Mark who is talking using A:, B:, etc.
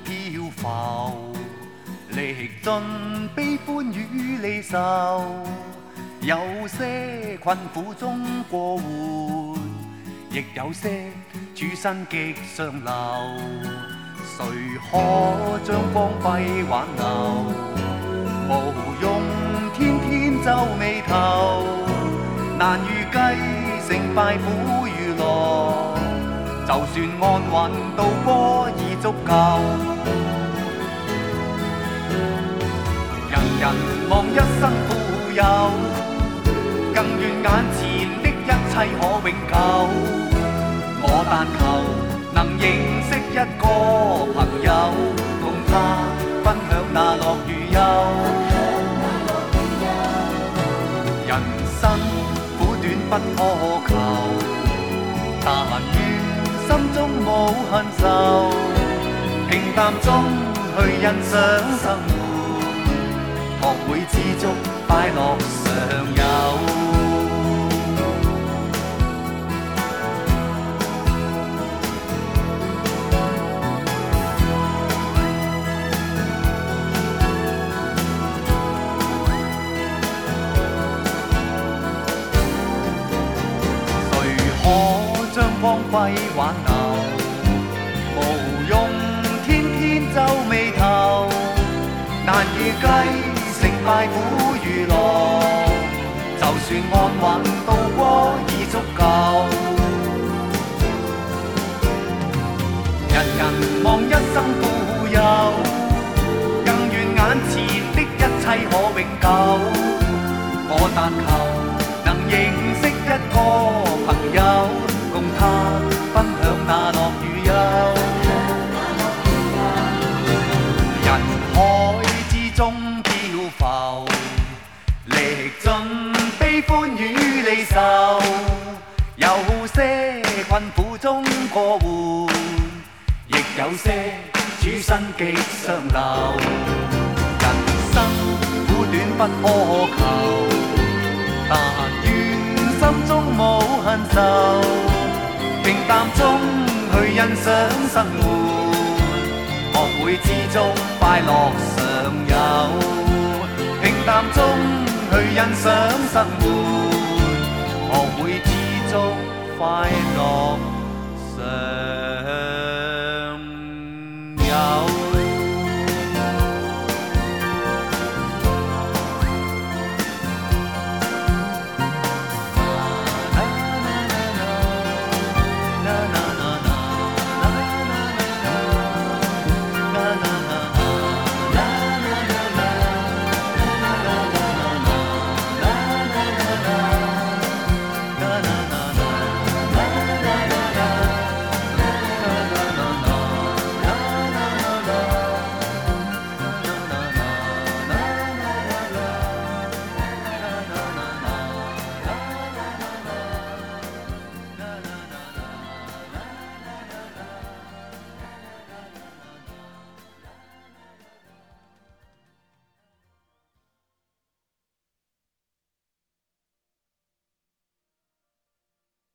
A: 漂浮，历尽悲歡與離愁，有些困苦中過活，亦有些處身極上流。誰可將光輝挽留？無用天天皺眉頭，難預計成敗苦與樂。就算安穩度過已足夠。人人望一生富有，更願眼前的一切可永久。我但求能認識一個朋友，共他分享那樂與憂。人生苦短不苛求，但願心中無恨愁，平淡中去欣賞生活，學會知足快樂常有。光輝挽留，無用天天皺眉頭，難預計成敗苦與樂。就算安穩度過已足夠。人人望一生富有，更願眼前的一切可永久。我但求能認識一個朋友，共他分享那樂與憂。人海之中漂浮，歷盡悲歡與離愁，有些困苦中過活，亦有些處身極上流。人生苦短不苛求，但願心中無恨愁，平淡中去欣賞生活，學會知足快樂常有。平淡中去欣賞生活，學會知足快樂常有。